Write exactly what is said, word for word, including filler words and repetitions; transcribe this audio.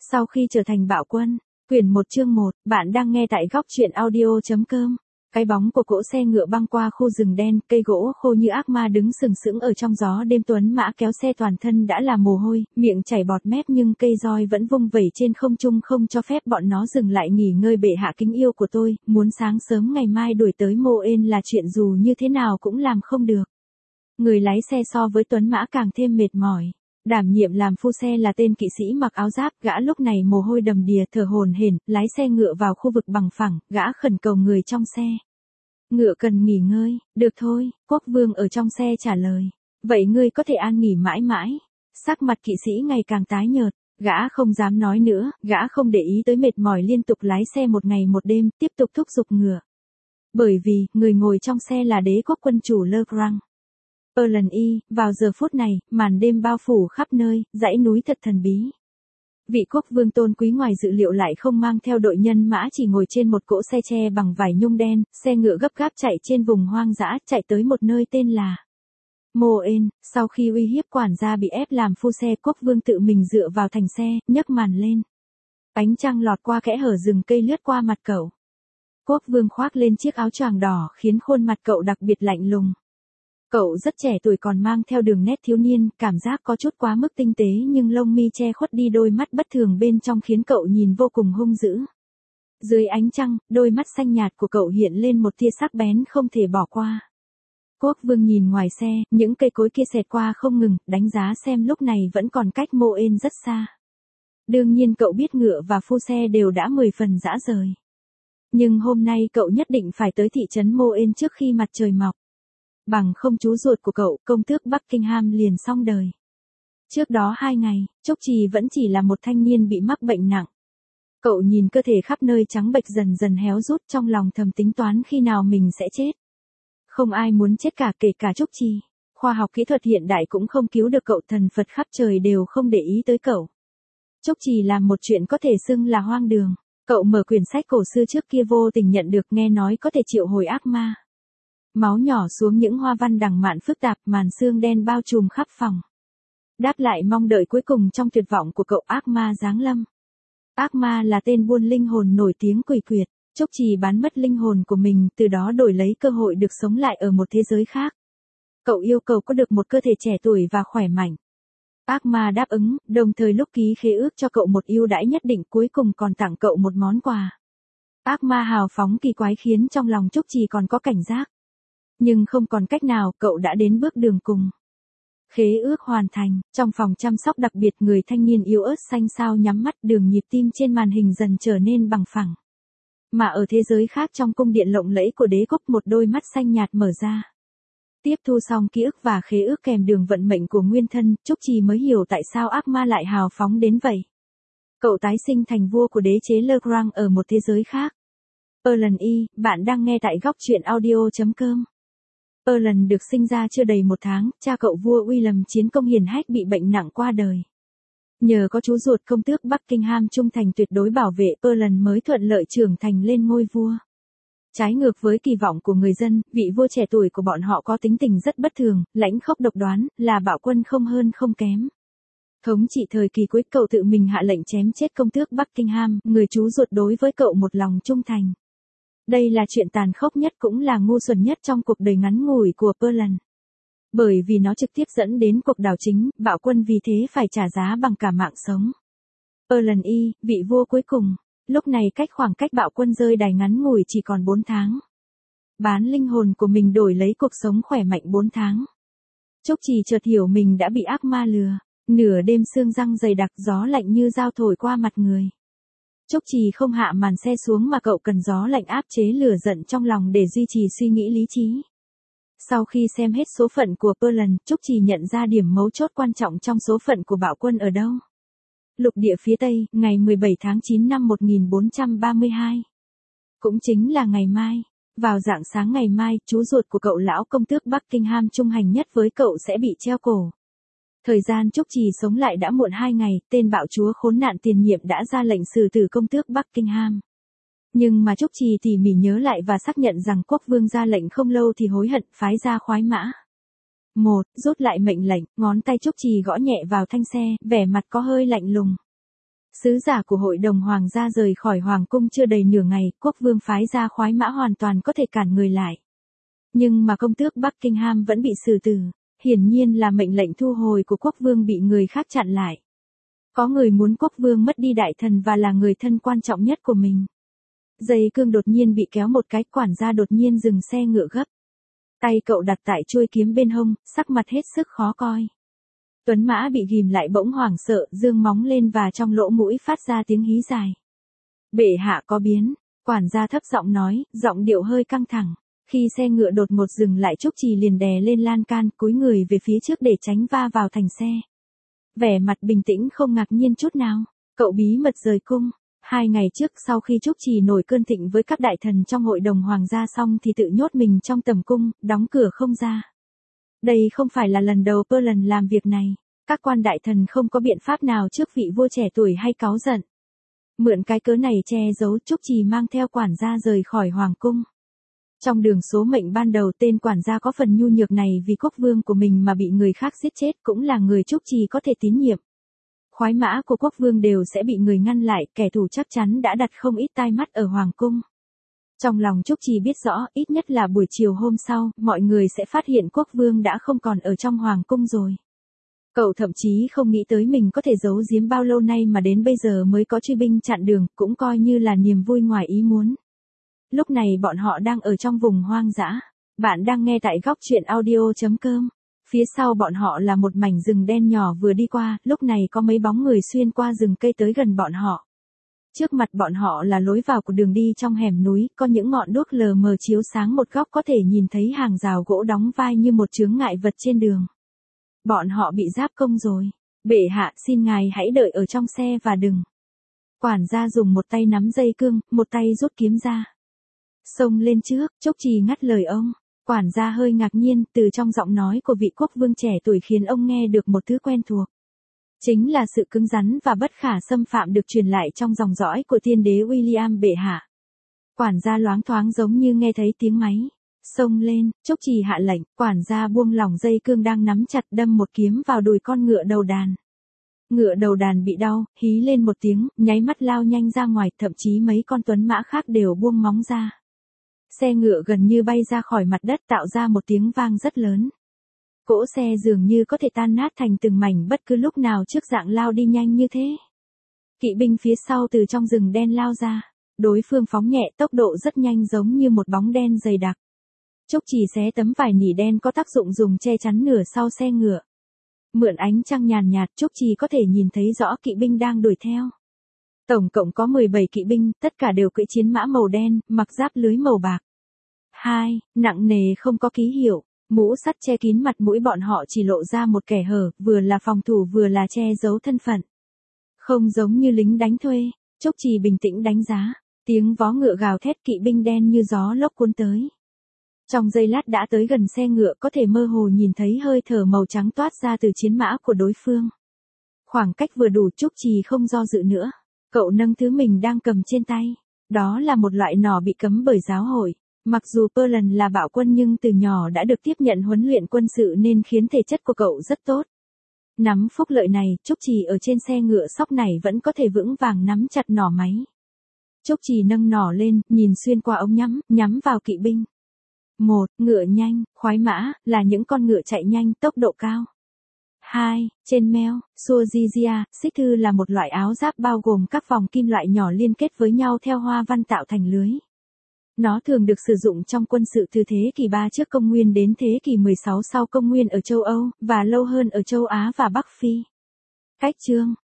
Sau khi trở thành bạo quân, quyển một chương một, bạn đang nghe tại góc truyện audio.com. Cái bóng của cỗ xe ngựa băng qua khu rừng đen, cây gỗ khô như ác ma đứng sừng sững ở trong gió đêm. Tuấn mã kéo xe toàn thân đã là mồ hôi, miệng chảy bọt mép nhưng cây roi vẫn vung vẩy trên không trung không cho phép bọn nó dừng lại nghỉ ngơi. Bệ hạ kính yêu của tôi, muốn sáng sớm ngày mai đuổi tới Moen là chuyện dù như thế nào cũng làm không được. Người lái xe so với Tuấn mã càng thêm mệt mỏi. Đảm nhiệm làm phu xe là tên kỵ sĩ mặc áo giáp, gã lúc này mồ hôi đầm đìa thở hổn hển, lái xe ngựa vào khu vực bằng phẳng, gã khẩn cầu người trong xe. Ngựa cần nghỉ ngơi, được thôi, quốc vương ở trong xe trả lời. Vậy ngươi có thể an nghỉ mãi mãi. Sắc mặt kỵ sĩ ngày càng tái nhợt, gã không dám nói nữa, gã không để ý tới mệt mỏi liên tục lái xe một ngày một đêm, tiếp tục thúc giục ngựa. Bởi vì, người ngồi trong xe là đế quốc quân chủ Legrand. Erlen Y, vào giờ phút này, màn đêm bao phủ khắp nơi, dãy núi thật thần bí. Vị quốc vương tôn quý ngoài dự liệu lại không mang theo đội nhân mã, chỉ ngồi trên một cỗ xe tre bằng vải nhung đen, xe ngựa gấp gáp chạy trên vùng hoang dã, chạy tới một nơi tên là Moen. Sau khi uy hiếp quản gia bị ép làm phu xe, quốc vương tự mình dựa vào thành xe, nhấc màn lên. Ánh trăng lọt qua kẽ hở rừng cây lướt qua mặt cậu. Quốc vương khoác lên chiếc áo choàng đỏ khiến khuôn mặt cậu đặc biệt lạnh lùng. Cậu rất trẻ tuổi còn mang theo đường nét thiếu niên, cảm giác có chút quá mức tinh tế nhưng lông mi che khuất đi đôi mắt bất thường bên trong khiến cậu nhìn vô cùng hung dữ. Dưới ánh trăng, đôi mắt xanh nhạt của cậu hiện lên một tia sắc bén không thể bỏ qua. Quốc vương nhìn ngoài xe, những cây cối kia xẹt qua không ngừng, đánh giá xem lúc này vẫn còn cách Moen rất xa. Đương nhiên cậu biết ngựa và phu xe đều đã mười phần rã rời. Nhưng hôm nay cậu nhất định phải tới thị trấn Moen trước khi mặt trời mọc. Bằng không chú ruột của cậu, công tước Buckingham liền xong đời. Trước đó hai ngày, Trúc Trì vẫn chỉ là một thanh niên bị mắc bệnh nặng. Cậu nhìn cơ thể khắp nơi trắng bệch dần dần héo rút, trong lòng thầm tính toán khi nào mình sẽ chết. Không ai muốn chết cả, kể cả Trúc Trì. Khoa học kỹ thuật hiện đại cũng không cứu được cậu, thần Phật khắp trời đều không để ý tới cậu. Trúc Trì làm một chuyện có thể xưng là hoang đường. Cậu mở quyển sách cổ xưa trước kia vô tình nhận được, nghe nói có thể triệu hồi ác ma. Máu nhỏ xuống những hoa văn đằng mạn phức tạp, màn sương đen bao trùm khắp phòng. Đáp lại mong đợi cuối cùng trong tuyệt vọng của cậu, ác ma giáng lâm. Ác ma là tên buôn linh hồn nổi tiếng quỷ quyệt. Trúc Trì bán mất linh hồn của mình, từ đó đổi lấy cơ hội được sống lại ở một thế giới khác. Cậu yêu cầu có được một cơ thể trẻ tuổi và khỏe mạnh. Ác ma đáp ứng, đồng thời lúc ký khế ước cho cậu một ưu đãi nhất định, cuối cùng còn tặng cậu một món quà. Ác ma hào phóng kỳ quái khiến trong lòng Trúc Trì còn có cảnh giác. Nhưng không còn cách nào, cậu đã đến bước đường cùng. Khế ước hoàn thành, trong phòng chăm sóc đặc biệt, người thanh niên yếu ớt xanh xao nhắm mắt, đường nhịp tim trên màn hình dần trở nên bằng phẳng. Mà ở thế giới khác, trong cung điện lộng lẫy của đế quốc, một đôi mắt xanh nhạt mở ra. Tiếp thu xong ký ức và khế ước kèm đường vận mệnh của nguyên thân, Trúc Trì mới hiểu tại sao ác ma lại hào phóng đến vậy. Cậu tái sinh thành vua của đế chế Legrand ở một thế giới khác. Erlen Y, bạn đang nghe tại góc truyện audio.com. Erlen được sinh ra chưa đầy một tháng, cha cậu vua William chiến công hiển hách bị bệnh nặng qua đời. Nhờ có chú ruột công tước Buckingham trung thành tuyệt đối bảo vệ, Erlen mới thuận lợi trưởng thành lên ngôi vua. Trái ngược với kỳ vọng của người dân, vị vua trẻ tuổi của bọn họ có tính tình rất bất thường, lãnh khốc độc đoán, là bạo quân không hơn không kém. Thống trị thời kỳ cuối, cậu tự mình hạ lệnh chém chết công tước Buckingham, người chú ruột đối với cậu một lòng trung thành. Đây là chuyện tàn khốc nhất cũng là ngu xuẩn nhất trong cuộc đời ngắn ngủi của Erlen. Bởi vì nó trực tiếp dẫn đến cuộc đảo chính, bạo quân vì thế phải trả giá bằng cả mạng sống. Erlen Y, vị vua cuối cùng, lúc này cách khoảng cách bạo quân rơi đài ngắn ngủi chỉ còn bốn tháng. Bán linh hồn của mình đổi lấy cuộc sống khỏe mạnh bốn tháng. Trúc Trì chợt hiểu mình đã bị ác ma lừa. Nửa đêm sương răng dày đặc, gió lạnh như dao thổi qua mặt người. Trúc Trì không hạ màn xe xuống mà cậu cần gió lạnh áp chế lửa giận trong lòng để duy trì suy nghĩ lý trí. Sau khi xem hết số phận của Erlen, Trúc Trì nhận ra điểm mấu chốt quan trọng trong số phận của bạo quân ở đâu. Lục địa phía Tây, ngày mười bảy tháng chín năm một nghìn bốn trăm ba mươi hai. Cũng chính là ngày mai. Vào rạng sáng ngày mai, chú ruột của cậu lão công tước Buckingham trung hành nhất với cậu sẽ bị treo cổ. Thời gian Trúc Trì sống lại đã muộn hai ngày, tên bạo chúa khốn nạn tiền nhiệm đã ra lệnh xử tử công tước Buckingham. Nhưng mà Trúc Trì tỉ mỉ nhớ lại và xác nhận rằng quốc vương ra lệnh không lâu thì hối hận, phái ra khoái mã. Một, rút lại mệnh lệnh, ngón tay Trúc Trì gõ nhẹ vào thanh xe, vẻ mặt có hơi lạnh lùng. Sứ giả của hội đồng hoàng gia rời khỏi hoàng cung chưa đầy nửa ngày, quốc vương phái ra khoái mã hoàn toàn có thể cản người lại. Nhưng mà công tước Buckingham vẫn bị xử tử, hiển nhiên là mệnh lệnh thu hồi của quốc vương bị người khác chặn lại. Có người muốn quốc vương mất đi đại thần và là người thân quan trọng nhất của mình. Dây cương đột nhiên bị kéo một cái, quản gia đột nhiên dừng xe ngựa gấp. Tay cậu đặt tại chuôi kiếm bên hông, sắc mặt hết sức khó coi. Tuấn mã bị ghìm lại bỗng hoảng sợ, dương móng lên và trong lỗ mũi phát ra tiếng hí dài. Bệ hạ có biến, quản gia thấp giọng nói, giọng điệu hơi căng thẳng. Khi xe ngựa đột ngột dừng lại, Trúc Trì liền đè lên lan can, cúi người về phía trước để tránh va vào thành xe. Vẻ mặt bình tĩnh không ngạc nhiên chút nào, cậu bí mật rời cung. Hai ngày trước sau khi Trúc Trì nổi cơn thịnh với các đại thần trong hội đồng hoàng gia xong thì tự nhốt mình trong tầm cung, đóng cửa không ra. Đây không phải là lần đầu Perlin làm việc này. Các quan đại thần không có biện pháp nào trước vị vua trẻ tuổi hay cáu giận. Mượn cái cớ này che giấu, Trúc Trì mang theo quản gia rời khỏi hoàng cung. Trong đường số mệnh ban đầu, tên quản gia có phần nhu nhược này vì quốc vương của mình mà bị người khác giết chết cũng là người Trúc Trì có thể tín nhiệm. Khoái mã của quốc vương đều sẽ bị người ngăn lại, kẻ thù chắc chắn đã đặt không ít tai mắt ở hoàng cung. Trong lòng Trúc Trì biết rõ, ít nhất là buổi chiều hôm sau, mọi người sẽ phát hiện quốc vương đã không còn ở trong hoàng cung rồi. Cậu thậm chí không nghĩ tới mình có thể giấu giếm bao lâu nay mà đến bây giờ mới có truy binh chặn đường, cũng coi như là niềm vui ngoài ý muốn. Lúc này bọn họ đang ở trong vùng hoang dã. Bạn đang nghe tại góc truyện audio chấm com. Phía sau bọn họ là một mảnh rừng đen nhỏ vừa đi qua, lúc này có mấy bóng người xuyên qua rừng cây tới gần bọn họ. Trước mặt bọn họ là lối vào của đường đi trong hẻm núi, có những ngọn đuốc lờ mờ chiếu sáng một góc, có thể nhìn thấy hàng rào gỗ đóng vai như một chướng ngại vật trên đường. Bọn họ bị giáp công rồi. Bệ hạ, xin ngài hãy đợi ở trong xe và đừng. Quản gia dùng một tay nắm dây cương, một tay rút kiếm ra. Xông lên trước, Trúc Trì ngắt lời ông. Quản gia hơi ngạc nhiên, từ trong giọng nói của vị quốc vương trẻ tuổi khiến ông nghe được một thứ quen thuộc. Chính là sự cứng rắn và bất khả xâm phạm được truyền lại trong dòng dõi của tiên đế William bệ hạ. Quản gia loáng thoáng giống như nghe thấy tiếng máy. Xông lên, Trúc Trì hạ lệnh, quản gia buông lỏng dây cương đang nắm chặt, đâm một kiếm vào đùi con ngựa đầu đàn. Ngựa đầu đàn bị đau, hí lên một tiếng, nháy mắt lao nhanh ra ngoài, thậm chí mấy con tuấn mã khác đều buông móng ra. Xe ngựa gần như bay ra khỏi mặt đất, tạo ra một tiếng vang rất lớn. Cỗ xe dường như có thể tan nát thành từng mảnh bất cứ lúc nào trước dạng lao đi nhanh như thế. Kỵ binh phía sau từ trong rừng đen lao ra. Đối phương phóng nhẹ, tốc độ rất nhanh giống như một bóng đen dày đặc. Trúc Trì xé tấm vải nỉ đen có tác dụng dùng che chắn nửa sau xe ngựa. Mượn ánh trăng nhàn nhạt, Trúc Trì có thể nhìn thấy rõ kỵ binh đang đuổi theo. Tổng cộng có mười bảy kỵ binh, tất cả đều cưỡi chiến mã màu đen, mặc giáp lưới màu bạc. Hai, nặng nề không có ký hiệu, mũ sắt che kín mặt mũi, bọn họ chỉ lộ ra một kẻ hở, vừa là phòng thủ vừa là che giấu thân phận. Không giống như lính đánh thuê, Trúc Trì bình tĩnh đánh giá, tiếng vó ngựa gào thét, kỵ binh đen như gió lốc cuốn tới. Trong giây lát đã tới gần xe ngựa, có thể mơ hồ nhìn thấy hơi thở màu trắng toát ra từ chiến mã của đối phương. Khoảng cách vừa đủ, Trúc Trì không do dự nữa. Cậu nâng thứ mình đang cầm trên tay. Đó là một loại nỏ bị cấm bởi giáo hội. Mặc dù Perlin là bạo quân nhưng từ nhỏ đã được tiếp nhận huấn luyện quân sự nên khiến thể chất của cậu rất tốt. Nắm phúc lợi này, Trúc Trì ở trên xe ngựa sóc này vẫn có thể vững vàng nắm chặt nỏ máy. Trúc Trì nâng nỏ lên, nhìn xuyên qua ống nhắm, nhắm vào kỵ binh. Một, ngựa nhanh, khoái mã, là những con ngựa chạy nhanh, tốc độ cao. Hai, trên meo, Suozizia, xích thư là một loại áo giáp bao gồm các vòng kim loại nhỏ liên kết với nhau theo hoa văn tạo thành lưới. Nó thường được sử dụng trong quân sự từ thế kỷ ba trước công nguyên đến thế kỷ mười sáu sau công nguyên ở châu Âu, và lâu hơn ở châu Á và Bắc Phi. Cách chương,